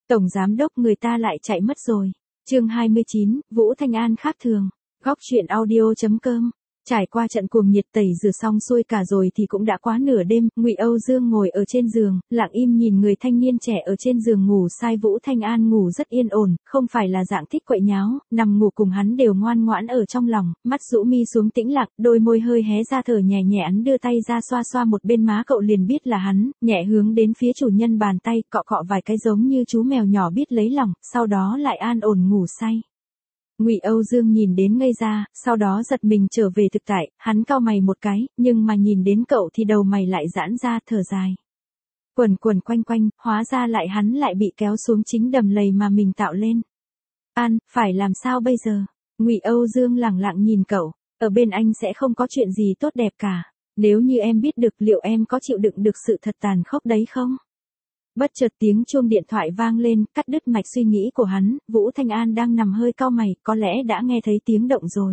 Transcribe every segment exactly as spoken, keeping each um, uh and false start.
Tổng giám đốc người ta lại chạy mất rồi. Chương hai mươi chín, Vũ Thanh An khác thường. Góc truyện audio chấm com. Trải qua trận cuồng nhiệt tẩy rửa xong xuôi cả rồi thì cũng đã quá nửa đêm, Ngụy Âu Dương ngồi ở trên giường, lặng im nhìn người thanh niên trẻ ở trên giường ngủ sai. Vũ Thanh An ngủ rất yên ổn, không phải là dạng thích quậy nháo, nằm ngủ cùng hắn đều ngoan ngoãn ở trong lòng, mắt rũ mi xuống tĩnh lặng, đôi môi hơi hé ra thở nhẹ nhẹ. Hắn đưa tay ra xoa xoa một bên má cậu liền biết là hắn, nhẹ hướng đến phía chủ nhân bàn tay, cọ cọ vài cái giống như chú mèo nhỏ biết lấy lòng, sau đó lại an ổn ngủ say. Ngụy Âu Dương nhìn đến ngây ra, sau đó giật mình trở về thực tại, hắn cau mày một cái, nhưng mà nhìn đến cậu thì đầu mày lại giãn ra, thở dài. Quẩn quẩn quanh quanh, hóa ra lại hắn lại bị kéo xuống chính đầm lầy mà mình tạo lên. An, phải làm sao bây giờ? Ngụy Âu Dương lẳng lặng nhìn cậu, ở bên anh sẽ không có chuyện gì tốt đẹp cả. Nếu như em biết được liệu em có chịu đựng được sự thật tàn khốc đấy không? Bất chợt tiếng chuông điện thoại vang lên, cắt đứt mạch suy nghĩ của hắn. Vũ Thanh An đang nằm hơi cau mày, có lẽ đã nghe thấy tiếng động rồi.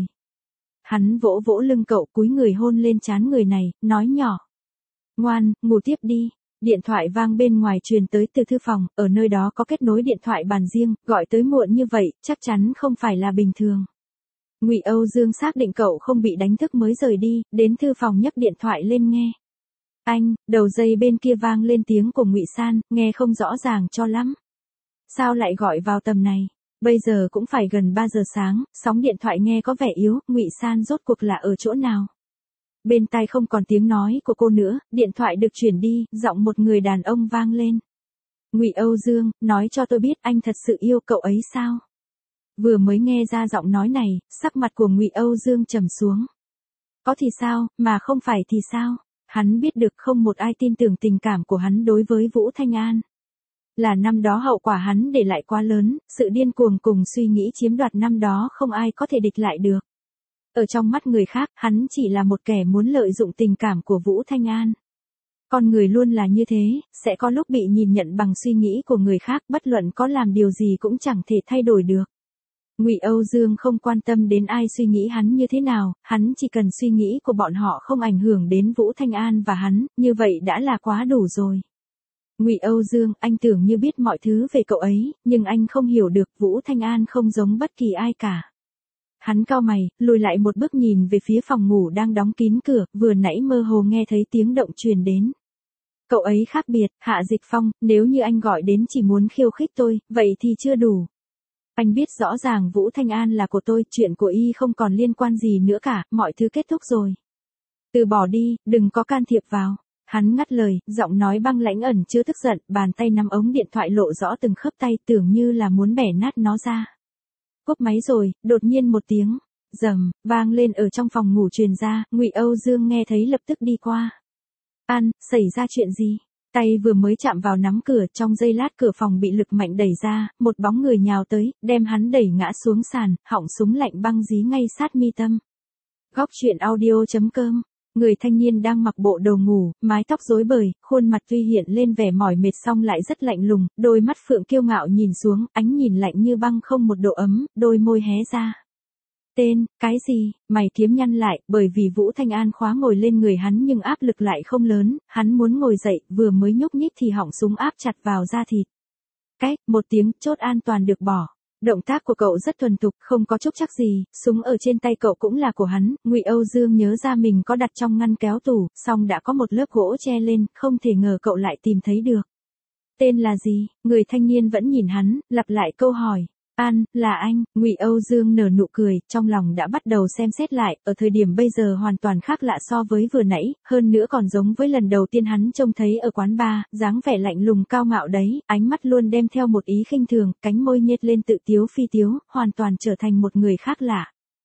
Hắn vỗ vỗ lưng cậu, cúi người hôn lên trán người này, nói nhỏ. Ngoan, ngủ tiếp đi. Điện thoại vang bên ngoài truyền tới từ thư phòng, ở nơi đó có kết nối điện thoại bàn riêng, gọi tới muộn như vậy, chắc chắn không phải là bình thường. Ngụy Âu Dương xác định cậu không bị đánh thức mới rời đi, đến thư phòng nhấc điện thoại lên nghe. Anh, đầu dây bên kia vang lên tiếng của Ngụy San, nghe không rõ ràng cho lắm. Sao lại gọi vào tầm này? Bây giờ cũng phải gần ba giờ sáng, sóng điện thoại nghe có vẻ yếu, Ngụy San rốt cuộc là ở chỗ nào? Bên tai không còn tiếng nói của cô nữa, điện thoại được chuyển đi, giọng một người đàn ông vang lên. Ngụy Âu Dương, nói cho tôi biết anh thật sự yêu cậu ấy sao? Vừa mới nghe ra giọng nói này, sắc mặt của Ngụy Âu Dương trầm xuống. Có thì sao, mà không phải thì sao? Hắn biết được không một ai tin tưởng tình cảm của hắn đối với Vũ Thanh An. Là năm đó hậu quả hắn để lại quá lớn, sự điên cuồng cùng suy nghĩ chiếm đoạt năm đó không ai có thể địch lại được. Ở trong mắt người khác, hắn chỉ là một kẻ muốn lợi dụng tình cảm của Vũ Thanh An. Con người luôn là như thế, sẽ có lúc bị nhìn nhận bằng suy nghĩ của người khác, bất luận có làm điều gì cũng chẳng thể thay đổi được. Ngụy Âu Dương không quan tâm đến ai suy nghĩ hắn như thế nào, hắn chỉ cần suy nghĩ của bọn họ không ảnh hưởng đến Vũ Thanh An và hắn, như vậy đã là quá đủ rồi. Ngụy Âu Dương, anh tưởng như biết mọi thứ về cậu ấy, nhưng anh không hiểu được Vũ Thanh An không giống bất kỳ ai cả. Hắn cau mày, lùi lại một bước nhìn về phía phòng ngủ đang đóng kín cửa, vừa nãy mơ hồ nghe thấy tiếng động truyền đến. Cậu ấy khác biệt, Hạ Dịch Phong, nếu như anh gọi đến chỉ muốn khiêu khích tôi, vậy thì chưa đủ. Anh biết rõ ràng Vũ Thanh An là của tôi, chuyện của y không còn liên quan gì nữa cả, mọi thứ kết thúc rồi. Từ bỏ đi, đừng có can thiệp vào. Hắn ngắt lời, giọng nói băng lãnh ẩn chứa tức giận, bàn tay nắm ống điện thoại lộ rõ từng khớp tay, tưởng như là muốn bẻ nát nó ra. Cúp máy rồi, đột nhiên một tiếng rầm vang lên ở trong phòng ngủ truyền ra, Ngụy Âu Dương nghe thấy lập tức đi qua. An, xảy ra chuyện gì? Tay vừa mới chạm vào nắm cửa, trong giây lát cửa phòng bị lực mạnh đẩy ra, một bóng người nhào tới, đem hắn đẩy ngã xuống sàn, họng súng lạnh băng dí ngay sát mi tâm. Góc truyện audio chấm com. Người thanh niên đang mặc bộ đồ ngủ, mái tóc rối bời, khuôn mặt tuy hiện lên vẻ mỏi mệt song lại rất lạnh lùng, đôi mắt phượng kiêu ngạo nhìn xuống, ánh nhìn lạnh như băng không một độ ấm, đôi môi hé ra. Tên, cái gì? Mày kiếm nhăn lại, bởi vì Vũ Thanh An khóa ngồi lên người hắn nhưng áp lực lại không lớn, hắn muốn ngồi dậy, vừa mới nhúc nhích thì họng súng áp chặt vào da thịt. Cách, một tiếng, chốt an toàn được bỏ. Động tác của cậu rất thuần thục, không có chúc chắc gì, súng ở trên tay cậu cũng là của hắn. Ngụy Âu Dương nhớ ra mình có đặt trong ngăn kéo tủ, song đã có một lớp gỗ che lên, không thể ngờ cậu lại tìm thấy được. Tên là gì? Người thanh niên vẫn nhìn hắn, lặp lại câu hỏi. An, là anh. Ngụy Âu Dương nở nụ cười, trong lòng đã bắt đầu xem xét lại, ở thời điểm bây giờ hoàn toàn khác lạ so với vừa nãy, hơn nữa còn giống với lần đầu tiên hắn trông thấy ở quán bar, dáng vẻ lạnh lùng cao ngạo đấy, ánh mắt luôn đem theo một ý khinh thường, cánh môi nhếch lên tự tiếu phi tiếu, hoàn toàn trở thành một người khác lạ.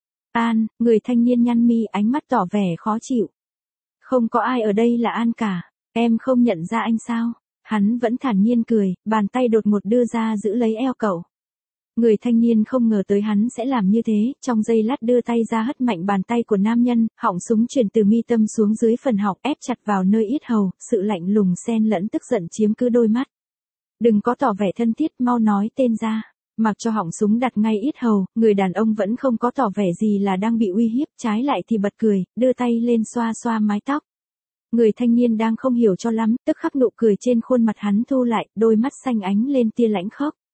An, người thanh niên nhăn mi, ánh mắt tỏ vẻ khó chịu. Không có ai ở đây là An cả, em không nhận ra anh sao? Hắn vẫn thản nhiên cười, bàn tay đột ngột đưa ra giữ lấy eo cậu. Người thanh niên không ngờ tới hắn sẽ làm như thế, trong giây lát đưa tay ra hất mạnh bàn tay của nam nhân, họng súng chuyển từ mi tâm xuống dưới phần họng, ép chặt vào nơi yết hầu, sự lạnh lùng xen lẫn tức giận chiếm cứ đôi mắt. Đừng có tỏ vẻ thân thiết, mau nói tên ra. Mặc cho họng súng đặt ngay yết hầu, người đàn ông vẫn không có tỏ vẻ gì là đang bị uy hiếp, trái lại thì bật cười, đưa tay lên xoa xoa mái tóc. Người thanh niên đang không hiểu cho lắm, tức khắc nụ cười trên khuôn mặt hắn thu lại, đôi mắt xanh ánh lên tia lãnh khốc.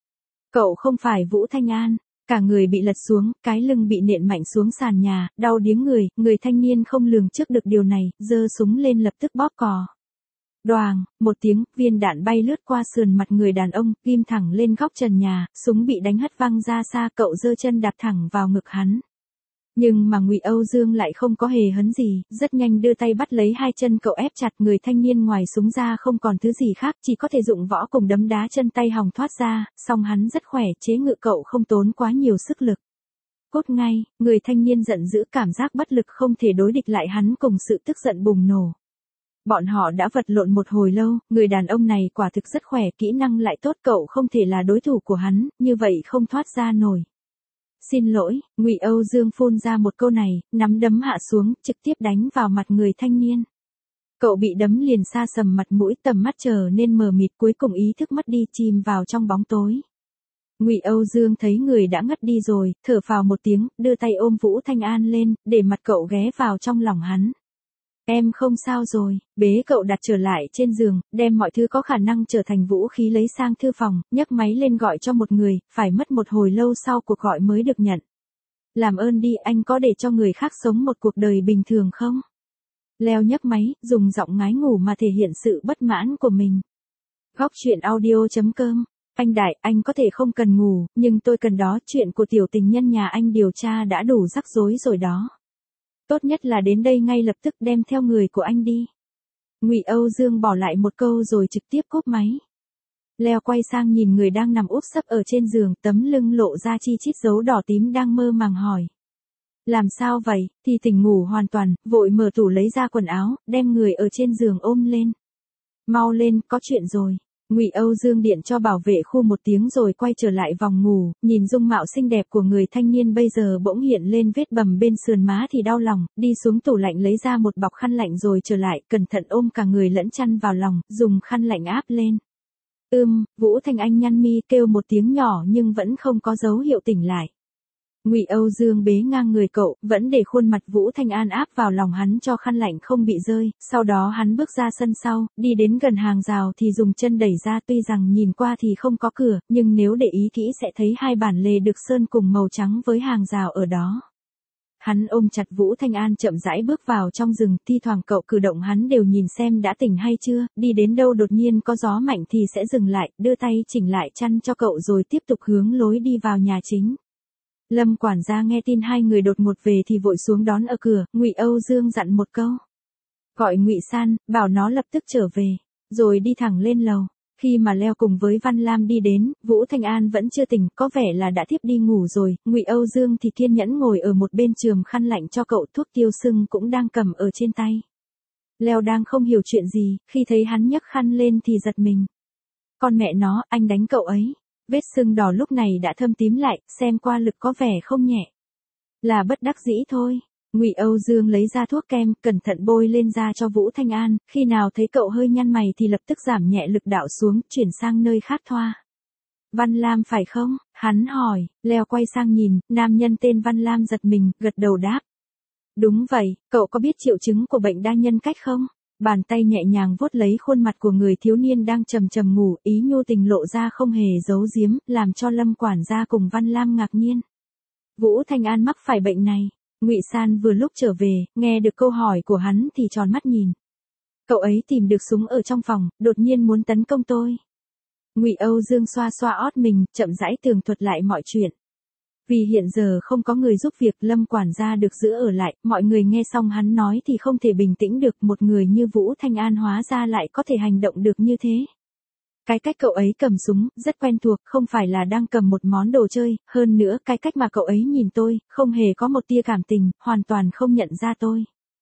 Cậu không phải Vũ Thanh An. Cả người bị lật xuống, cái lưng bị nện mạnh xuống sàn nhà, đau điếng người, người thanh niên không lường trước được điều này, giơ súng lên lập tức bóp cò. Đoàng, một tiếng, viên đạn bay lướt qua sườn mặt người đàn ông, ghim thẳng lên góc trần nhà, súng bị đánh hất văng ra xa, cậu giơ chân đạp thẳng vào ngực hắn. Nhưng mà Ngụy Âu Dương lại không có hề hấn gì, rất nhanh đưa tay bắt lấy hai chân cậu ép chặt, người thanh niên ngoài súng ra không còn thứ gì khác, chỉ có thể dụng võ cùng đấm đá chân tay hòng thoát ra, song hắn rất khỏe, chế ngự cậu không tốn quá nhiều sức lực. Cốt ngay, người thanh niên giận dữ, cảm giác bất lực không thể đối địch lại hắn cùng sự tức giận bùng nổ. Bọn họ đã vật lộn một hồi lâu, người đàn ông này quả thực rất khỏe, kỹ năng lại tốt, cậu không thể là đối thủ của hắn, như vậy không thoát ra nổi. Xin lỗi, Ngụy Âu Dương phun ra một câu này, nắm đấm hạ xuống, trực tiếp đánh vào mặt người thanh niên. Cậu bị đấm liền xa sầm mặt mũi, tầm mắt trở nên mờ mịt, cuối cùng ý thức mất đi, chìm vào trong bóng tối. Ngụy Âu Dương thấy người đã ngất đi rồi, thở phào một tiếng, đưa tay ôm Vũ Thanh An lên, để mặt cậu ghé vào trong lòng hắn. Em không sao rồi, bế cậu đặt trở lại trên giường, đem mọi thứ có khả năng trở thành vũ khí lấy sang thư phòng, nhấc máy lên gọi cho một người, phải mất một hồi lâu sau cuộc gọi mới được nhận. Làm ơn đi, anh có để cho người khác sống một cuộc đời bình thường không? Leo nhấc máy, dùng giọng ngái ngủ mà thể hiện sự bất mãn của mình. Góc truyện audio chấm com. Anh Đại, anh có thể không cần ngủ, nhưng tôi cần đó, chuyện của tiểu tình nhân nhà anh điều tra đã đủ rắc rối rồi đó. Tốt nhất là đến đây ngay lập tức, đem theo người của anh đi. Ngụy Âu Dương bỏ lại một câu rồi trực tiếp cúp máy. Leo quay sang nhìn người đang nằm úp sấp ở trên giường, tấm lưng lộ ra chi chít dấu đỏ tím đang mơ màng hỏi. Làm sao vậy? Thì tỉnh ngủ hoàn toàn, vội mở tủ lấy ra quần áo, đem người ở trên giường ôm lên. Mau lên, có chuyện rồi. Ngụy Âu Dương điện cho bảo vệ khu một tiếng rồi quay trở lại vòng ngủ, nhìn dung mạo xinh đẹp của người thanh niên bây giờ bỗng hiện lên vết bầm bên sườn má thì đau lòng, đi xuống tủ lạnh lấy ra một bọc khăn lạnh rồi trở lại, cẩn thận ôm cả người lẫn chăn vào lòng, dùng khăn lạnh áp lên. Ưm, Vũ Thanh Anh nhăn mi kêu một tiếng nhỏ nhưng vẫn không có dấu hiệu tỉnh lại. Ngụy Âu Dương bế ngang người cậu, vẫn để khuôn mặt Vũ Thanh An áp vào lòng hắn cho khăn lạnh không bị rơi, sau đó hắn bước ra sân sau, đi đến gần hàng rào thì dùng chân đẩy ra, tuy rằng nhìn qua thì không có cửa, nhưng nếu để ý kỹ sẽ thấy hai bản lề được sơn cùng màu trắng với hàng rào ở đó. Hắn ôm chặt Vũ Thanh An chậm rãi bước vào trong rừng, thi thoảng cậu cử động hắn đều nhìn xem đã tỉnh hay chưa, đi đến đâu đột nhiên có gió mạnh thì sẽ dừng lại, đưa tay chỉnh lại chăn cho cậu rồi tiếp tục hướng lối đi vào nhà chính. Lâm quản gia nghe tin hai người đột ngột về thì vội xuống đón ở cửa, Ngụy Âu Dương dặn một câu. Gọi Ngụy San, bảo nó lập tức trở về, rồi đi thẳng lên lầu. Khi mà Leo cùng với Văn Lam đi đến, Vũ Thanh An vẫn chưa tỉnh, có vẻ là đã thiếp đi ngủ rồi, Ngụy Âu Dương thì kiên nhẫn ngồi ở một bên chườm khăn lạnh cho cậu, thuốc tiêu sưng cũng đang cầm ở trên tay. Leo đang không hiểu chuyện gì, khi thấy hắn nhấc khăn lên thì giật mình. Con mẹ nó, anh đánh cậu ấy. Vết sưng đỏ lúc này đã thâm tím lại, xem qua lực có vẻ không nhẹ. Là bất đắc dĩ thôi. Ngụy Âu Dương lấy ra thuốc kem, cẩn thận bôi lên da cho Vũ Thanh An, khi nào thấy cậu hơi nhăn mày thì lập tức giảm nhẹ lực đạo xuống, chuyển sang nơi khác thoa. Văn Lam phải không? Hắn hỏi, Leo quay sang nhìn, nam nhân tên Văn Lam giật mình, gật đầu đáp. Đúng vậy, cậu có biết triệu chứng của bệnh đa nhân cách không? Bàn tay nhẹ nhàng vuốt lấy khuôn mặt của người thiếu niên đang trầm trầm ngủ, ý nhu tình lộ ra không hề giấu giếm, làm cho Lâm quản gia cùng Văn Lam ngạc nhiên. Vũ Thanh An mắc phải bệnh này. Ngụy San vừa lúc trở về, nghe được câu hỏi của hắn thì tròn mắt nhìn. Cậu ấy tìm được súng ở trong phòng, đột nhiên muốn tấn công tôi. Ngụy Âu Dương xoa xoa ót mình, chậm rãi tường thuật lại mọi chuyện. Vì hiện giờ không có người giúp việc, Lâm quản gia được giữ ở lại, mọi người nghe xong hắn nói thì không thể bình tĩnh được, một người như Vũ Thanh An hóa ra lại có thể hành động được như thế. Cái cách cậu ấy cầm súng, rất quen thuộc, không phải là đang cầm một món đồ chơi, hơn nữa cái cách mà cậu ấy nhìn tôi, không hề có một tia cảm tình, hoàn toàn không nhận ra tôi.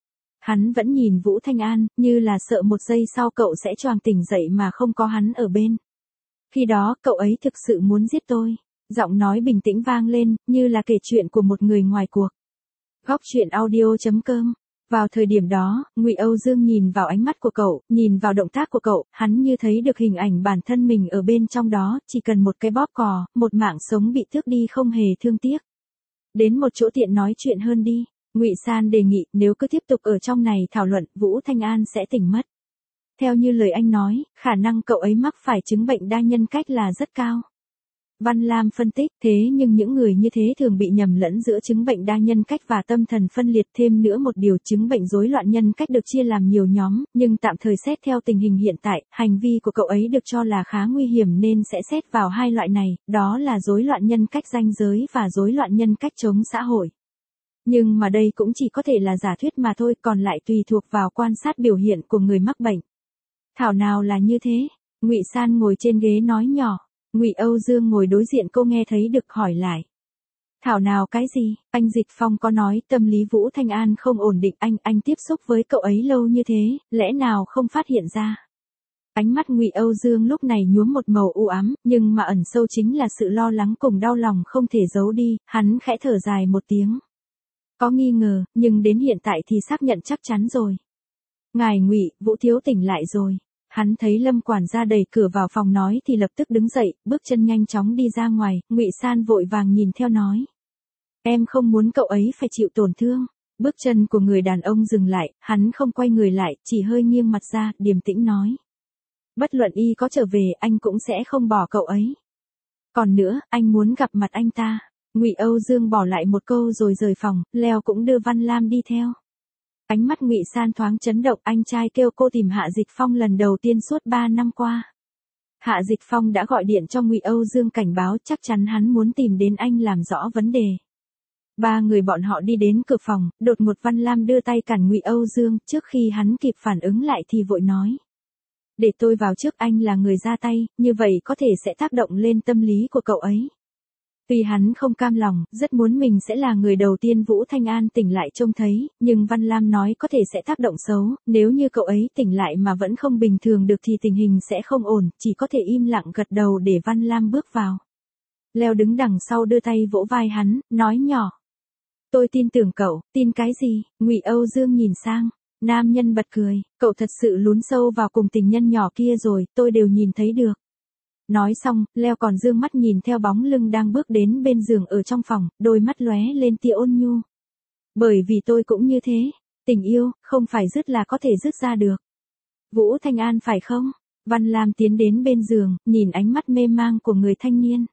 Hắn vẫn nhìn Vũ Thanh An, như là sợ một giây sau cậu sẽ choàng tỉnh dậy mà không có hắn ở bên. Khi đó, cậu ấy thực sự muốn giết tôi. Giọng nói bình tĩnh vang lên, như là kể chuyện của một người ngoài cuộc. Góc truyện audio chấm com. Vào thời điểm đó, Ngụy Âu Dương nhìn vào ánh mắt của cậu, nhìn vào động tác của cậu, hắn như thấy được hình ảnh bản thân mình ở bên trong đó, chỉ cần một cái bóp cò, một mạng sống bị tước đi không hề thương tiếc. Đến một chỗ tiện nói chuyện hơn đi. Ngụy San đề nghị, nếu cứ tiếp tục ở trong này thảo luận, Vũ Thanh An sẽ tỉnh mất. Theo như lời anh nói, khả năng cậu ấy mắc phải chứng bệnh đa nhân cách là rất cao. Văn Lam phân tích, thế nhưng những người như thế thường bị nhầm lẫn giữa chứng bệnh đa nhân cách và tâm thần phân liệt. Thêm nữa một điều, chứng bệnh rối loạn nhân cách được chia làm nhiều nhóm, nhưng tạm thời xét theo tình hình hiện tại, hành vi của cậu ấy được cho là khá nguy hiểm nên sẽ xét vào hai loại này, đó là rối loạn nhân cách ranh giới và rối loạn nhân cách chống xã hội. Nhưng mà đây cũng chỉ có thể là giả thuyết mà thôi, còn lại tùy thuộc vào quan sát biểu hiện của người mắc bệnh. Thảo nào là như thế? Ngụy San ngồi trên ghế nói nhỏ. Ngụy Âu Dương ngồi đối diện cô nghe thấy được hỏi lại. Thảo nào cái gì? Anh Dịch Phong có nói tâm lý Vũ Thanh An không ổn định, anh, anh tiếp xúc với cậu ấy lâu như thế, lẽ nào không phát hiện ra? Ánh mắt Ngụy Âu Dương lúc này nhuốm một màu u ám, nhưng mà ẩn sâu chính là sự lo lắng cùng đau lòng không thể giấu đi, hắn khẽ thở dài một tiếng. Có nghi ngờ, nhưng đến hiện tại thì xác nhận chắc chắn rồi. Ngài Ngụy, Vũ thiếu tỉnh lại rồi. Hắn thấy Lâm quản gia đẩy cửa vào phòng nói thì lập tức đứng dậy, bước chân nhanh chóng đi ra ngoài. Ngụy San vội vàng nhìn theo nói. Em không muốn cậu ấy phải chịu tổn thương. Bước chân của người đàn ông dừng lại, hắn không quay người lại, chỉ hơi nghiêng mặt ra, điềm tĩnh nói. Bất luận y có trở về, anh cũng sẽ không bỏ cậu ấy. Còn nữa, anh muốn gặp mặt anh ta. Ngụy Âu Dương bỏ lại một câu rồi rời phòng, Leo cũng đưa Văn Lam đi theo. Ánh mắt Ngụy San thoáng chấn động, anh trai kêu cô tìm Hạ Dịch Phong lần đầu tiên suốt ba năm qua. Hạ Dịch Phong đã gọi điện cho Ngụy Âu Dương cảnh báo chắc chắn hắn muốn tìm đến anh làm rõ vấn đề. Ba người bọn họ đi đến cửa phòng, đột ngột Văn Lam đưa tay cản Ngụy Âu Dương, trước khi hắn kịp phản ứng lại thì vội nói. Để tôi vào trước, anh là người ra tay, như vậy có thể sẽ tác động lên tâm lý của cậu ấy. Tuy hắn không cam lòng, rất muốn mình sẽ là người đầu tiên Vũ Thanh An tỉnh lại trông thấy, nhưng Văn Lam nói có thể sẽ tác động xấu, nếu như cậu ấy tỉnh lại mà vẫn không bình thường được thì tình hình sẽ không ổn, chỉ có thể im lặng gật đầu để Văn Lam bước vào. Leo đứng đằng sau đưa tay vỗ vai hắn, nói nhỏ. Tôi tin tưởng cậu, tin cái gì? Ngụy Âu Dương nhìn sang, nam nhân bật cười, cậu thật sự lún sâu vào cùng tình nhân nhỏ kia rồi, tôi đều nhìn thấy được. Nói xong, Leo còn dương mắt nhìn theo bóng lưng đang bước đến bên giường ở trong phòng, đôi mắt lóe lên tia ôn nhu. Bởi vì tôi cũng như thế, tình yêu, không phải dứt là có thể dứt ra được. Vũ Thanh An phải không? Văn Lam tiến đến bên giường, nhìn ánh mắt mê mang của người thanh niên.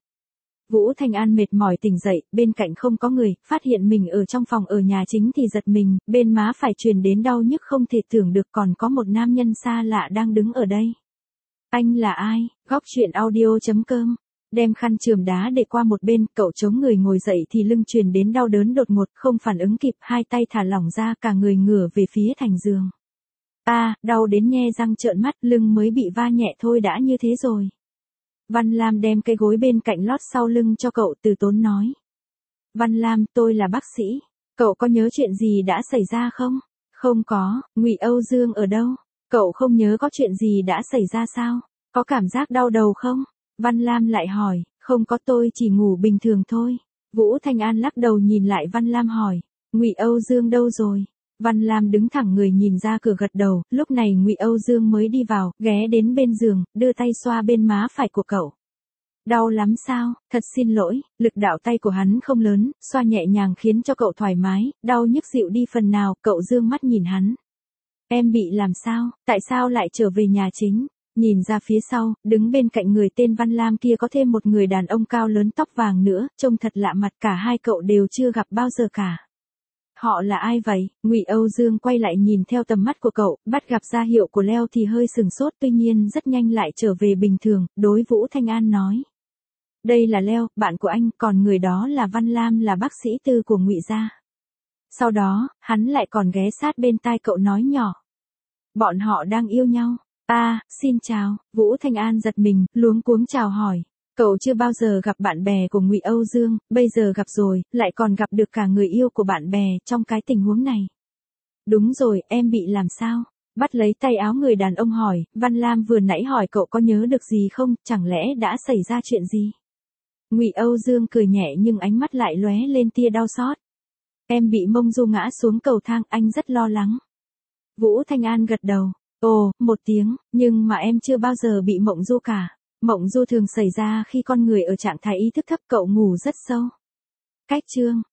Vũ Thanh An mệt mỏi tỉnh dậy, bên cạnh không có người, phát hiện mình ở trong phòng ở nhà chính thì giật mình, bên má phải truyền đến đau nhức không thể tưởng được còn có một nam nhân xa lạ đang đứng ở đây. Anh là ai? Góc truyện audio chấm com. Đem khăn chườm đá để qua một bên, cậu chống người ngồi dậy thì lưng truyền đến đau đớn đột ngột, không phản ứng kịp, hai tay thả lỏng ra, cả người ngửa về phía thành giường. A, à, đau đến nhe răng trợn mắt, lưng mới bị va nhẹ thôi đã như thế rồi. Văn Lam đem cái gối bên cạnh lót sau lưng cho cậu, từ tốn nói. Văn Lam, tôi là bác sĩ. Cậu có nhớ chuyện gì đã xảy ra không? Không có. Ngụy Âu Dương ở đâu? Cậu không nhớ có chuyện gì đã xảy ra sao? Có cảm giác đau đầu không? Văn Lam lại hỏi. Không có, tôi chỉ ngủ bình thường thôi. Vũ Thanh An lắc đầu nhìn lại Văn Lam hỏi. Ngụy Âu Dương đâu rồi? Văn Lam đứng thẳng người nhìn ra cửa gật đầu, lúc này Ngụy Âu Dương mới đi vào, ghé đến bên giường, đưa tay xoa bên má phải của cậu. Đau lắm sao? Thật xin lỗi, lực đạo tay của hắn không lớn, xoa nhẹ nhàng khiến cho cậu thoải mái, đau nhức dịu đi phần nào, cậu dương mắt nhìn hắn. Em bị làm sao? Tại sao lại trở về nhà chính? Nhìn ra phía sau, đứng bên cạnh người tên Văn Lam kia có thêm một người đàn ông cao lớn tóc vàng nữa, trông thật lạ mặt, cả hai cậu đều chưa gặp bao giờ cả. Họ là ai vậy? Ngụy Âu Dương quay lại nhìn theo tầm mắt của cậu, bắt gặp ra hiệu của Leo thì hơi sừng sốt, tuy nhiên rất nhanh lại trở về bình thường, đối Vũ Thanh An nói. Đây là Leo, bạn của anh, còn người đó là Văn Lam, là bác sĩ tư của Ngụy gia. Sau đó, hắn lại còn ghé sát bên tai cậu nói nhỏ. Bọn họ đang yêu nhau. À, xin chào. Vũ Thanh An giật mình, luống cuống chào hỏi. Cậu chưa bao giờ gặp bạn bè của Ngụy Âu Dương, bây giờ gặp rồi, lại còn gặp được cả người yêu của bạn bè trong cái tình huống này. Đúng rồi, em bị làm sao? Bắt lấy tay áo người đàn ông hỏi, Văn Lam vừa nãy hỏi cậu có nhớ được gì không, chẳng lẽ đã xảy ra chuyện gì? Ngụy Âu Dương cười nhẹ nhưng ánh mắt lại lóe lên tia đau xót. Em bị mông du ngã xuống cầu thang, anh rất lo lắng. Vũ Thanh An gật đầu. Ồ, một tiếng, nhưng mà em chưa bao giờ bị mộng du cả. Mộng du thường xảy ra khi con người ở trạng thái ý thức thấp, cậu ngủ rất sâu. Cách chương.